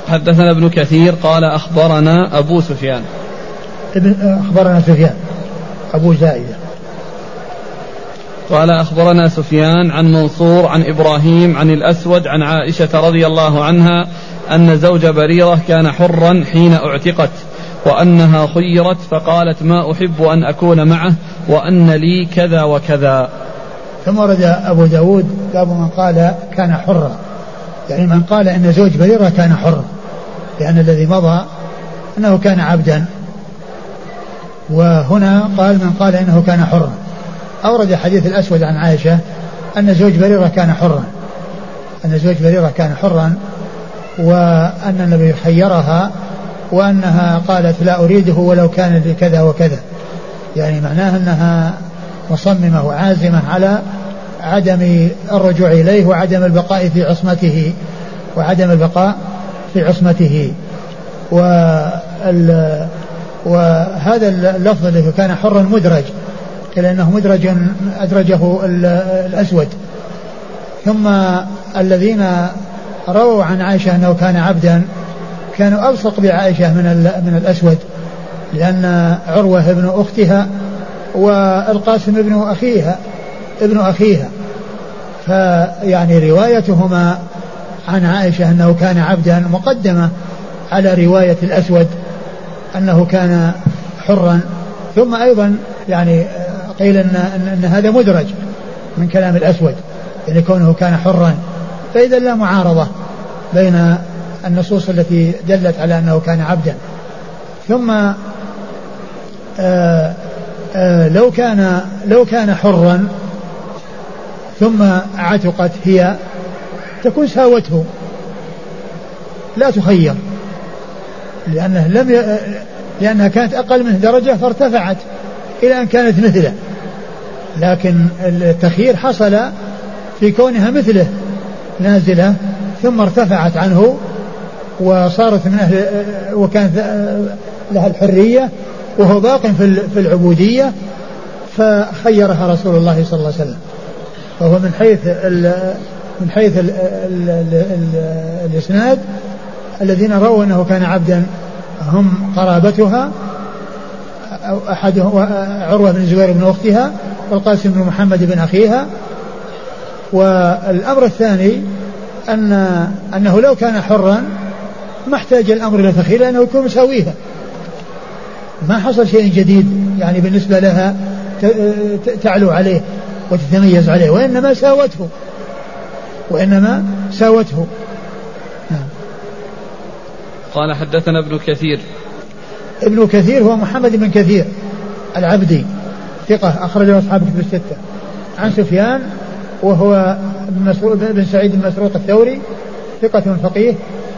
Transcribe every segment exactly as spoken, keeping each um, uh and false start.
حدثنا ابن كثير قال أخبرنا أبو سفيان. أخبرنا سفيان أبو زائدة قال أخبرنا سفيان عن منصور عن إبراهيم عن الأسود عن عائشة رضي الله عنها أن زوج بريرة كان حرا حين اعتقت وأنها خيرت فقالت ما أحب أن أكون معه وأن لي كذا وكذا. ثم ورد أبو داود باب من قال كان حرا، يعني من قال إن زوج بريرة كان حرا، لأن الذي مضى أنه كان عبدا، وهنا قال من قال إنه كان حرا. أورد حديث الأسود عن عائشة أن زوج بريرة كان حرا، أن زوج بريرة كان حرا وأن النبي خيرها وأنها قالت لا أريده ولو كان لي كذا وكذا، يعني معناه أنها مصممة وعازمة على عدم الرجوع إليه وعدم البقاء في عصمته وعدم البقاء في عصمته. وهذا اللفظ الذي كان حرا مدرج، إلا أنه مدرج أدرجه الأسود. ثم الذين رووا عن عائشة أنه كان عبدا كانوا ألصق بعائشة من من الأسود، لأن عروة ابن أختها والقاسم ابن أخيها ابن أخيها، فيعني روايتهما عن عائشة أنه كان عبدا مقدمة على رواية الأسود أنه كان حرا. ثم أيضا يعني قيل أن, أن, أن هذا مدرج من كلام الأسود، يعني كونه كان حرا، فإذا لا معارضة بين النصوص التي دلت على أنه كان عبدا. ثم آآ آآ لو كان لو كان حرا ثم عتقت هي تكون ساوته لا تخير، لأنه لم ي... لأنها كانت أقل منه درجة فارتفعت إلى أن كانت مثله، لكن التخيير حصل في كونها مثله نازلة ثم ارتفعت عنه وصارت من أهل وكانت لها الحرية وهو باق في العبودية، فخيرها رسول الله صلى الله عليه وسلم. فهو من حيث ال من حيث ال ال ال ال الإسناد الذين رووا أنه كان عبدا هم قرابتها، أحدهم عروة بن الزبير بن أختها والقاسم بن محمد بن أخيها. والأمر الثاني أن أنه لو كان حرا ما احتاج الأمر إلى تخيير، لأنه يكون مساويها، ما حصل شيء جديد يعني بالنسبة لها تعلو عليه وتتميز عليه، وإنما ساوته وإنما ساوته. نعم. قال حدثنا ابن كثير. ابن كثير هو محمد بن كثير العبدي ثقة أخرجه أصحاب الكتب الستة، عن سفيان وهو بن سعيد بن مسروق الثوري ثقة فقيه،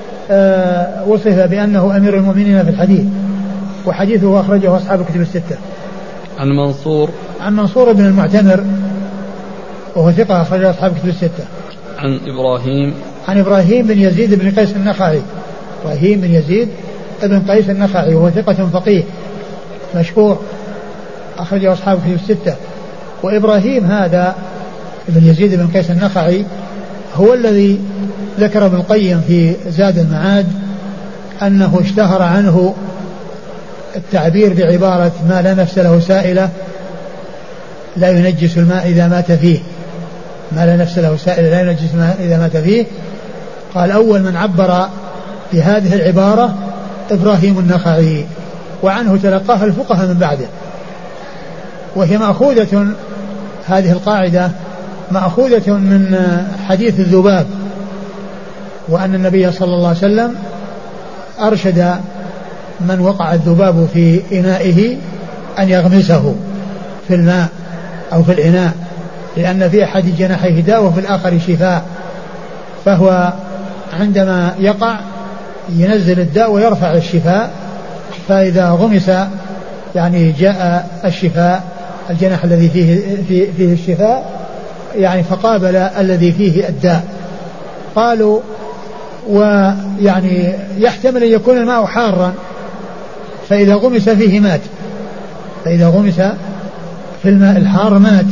أه وصف بأنه أمير المؤمنين في الحديث، وحديثه أخرجه أصحاب الكتب الستة. عن منصور. عن منصور بن المعتمر وهو ثقة أخرجه أصحاب الكتب الستة. عن إبراهيم. عن إبراهيم بن يزيد بن قيس النخعي، إبراهيم بن يزيد بن قيس النخعي وهو ثقة فقيه مشهور أخرجه أصحاب الكتب الستة. وإبراهيم هذا بن يزيد بن قيس النخعي هو الذي ذكر ابن القيم في زاد المعاد أنه اشتهر عنه التعبير بعبارة ما لا نفس له سائلة لا ينجس الماء إذا مات فيه، ما لا نفس له سائلة لا ينجس الماء إذا مات فيه. قال أول من عبر بهذه العبارة إبراهيم النخعي، وعنه تلقاها الفقهاء من بعده، وهي مأخوذة هذه القاعدة مأخوذة من حديث الذباب، وأن النبي صلى الله عليه وسلم أرشد من وقع الذباب في إنائه أن يغمسه في الماء أو في الإناء، لأن في أحد جناحيه داء وفي الآخر شفاء، فهو عندما يقع ينزل الداء ويرفع الشفاء، فإذا غمس يعني جاء الشفاء الجناح الذي فيه, فيه, فيه الشفاء يعني فقابل الذي فيه الداء. قالوا ويعني يحتمل أن يكون الماء حارا فإذا غمس فيه مات، فإذا غمس في الماء الحار مات،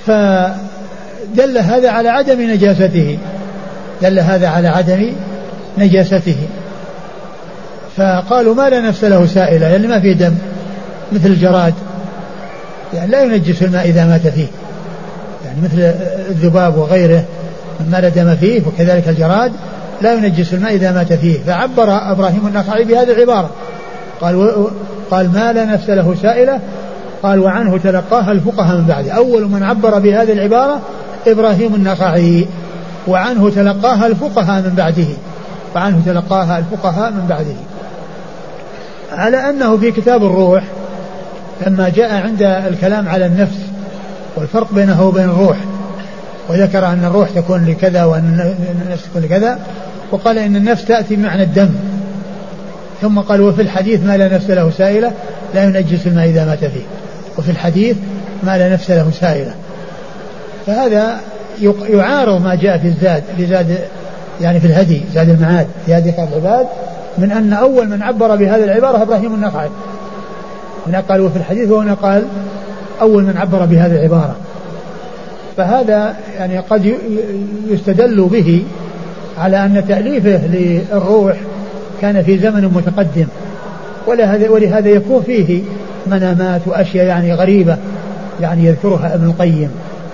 فدل هذا على عدم نجاسته، دل هذا على عدم نجاسته. فقالوا ما لا نفس له سائلة، يعني ما فيه دم مثل الجراد، يعني لا ينجس الماء إذا مات فيه، يعني مثل الذباب وغيره مما لا دم فيه، وكذلك الجراد لا ينجس الماء إذا مات فيه. فعبر إبراهيم النخعي بهذه العبارة، قال قال ما لا نفس له سائلة، قال وعنه تلقاها الفقهاء من بعده. أول من عبر بهذه العبارة إبراهيم النخعي، وعنه تلقاها الفقهاء من بعده، وعنه تلقاها الفقهاء من بعده. على أنه في كتاب الروح لما جاء عند الكلام على النفس والفرق بينه وبين الروح، وذكر أن الروح تكون لكذا وأن النفس تكون لكذا، وقال إن النفس تأتي بمعنى الدم، ثم قال وفي الحديث ما لا نفس له سائلة لا ينجس الماء إذا مات فيه، وفي الحديث ما لا نفس له سائلة. فهذا يعارض ما جاء في الزاد في زاد يعني في الهدي زاد المعاد في هدي خير العباد، من أن أول من عبر بهذه العبارة إبراهيم النخعي، هنا قال وفي الحديث، وهنا قال أول من عبر بهذه العبارة. فهذا يعني قد يستدل به على أن تأليفه للروح كان في زمن متقدم، ولهذا, ولهذا يكون فيه منامات وأشياء يعني غريبة يعني يذكرها ابن القيم.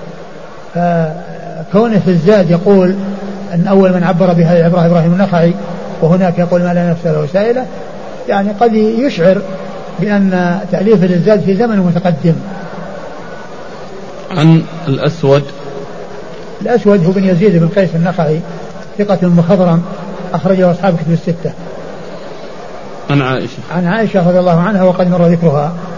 فكونه في الزاد يقول أن أول من عبر بهذه العبارة إبراهيم النخعي، وهناك يقول ما لا نفس له سائلة، يعني قد يشعر بأن تأليف الزاد في زمن متقدم. عن الأسود الأسود هو بن يزيد بن قيس النخعي، ثقة مخضرم، أخرجه أصحاب كتب الستة. عن عائشة عن عائشة رضي الله عنها وقد مر ذكرها.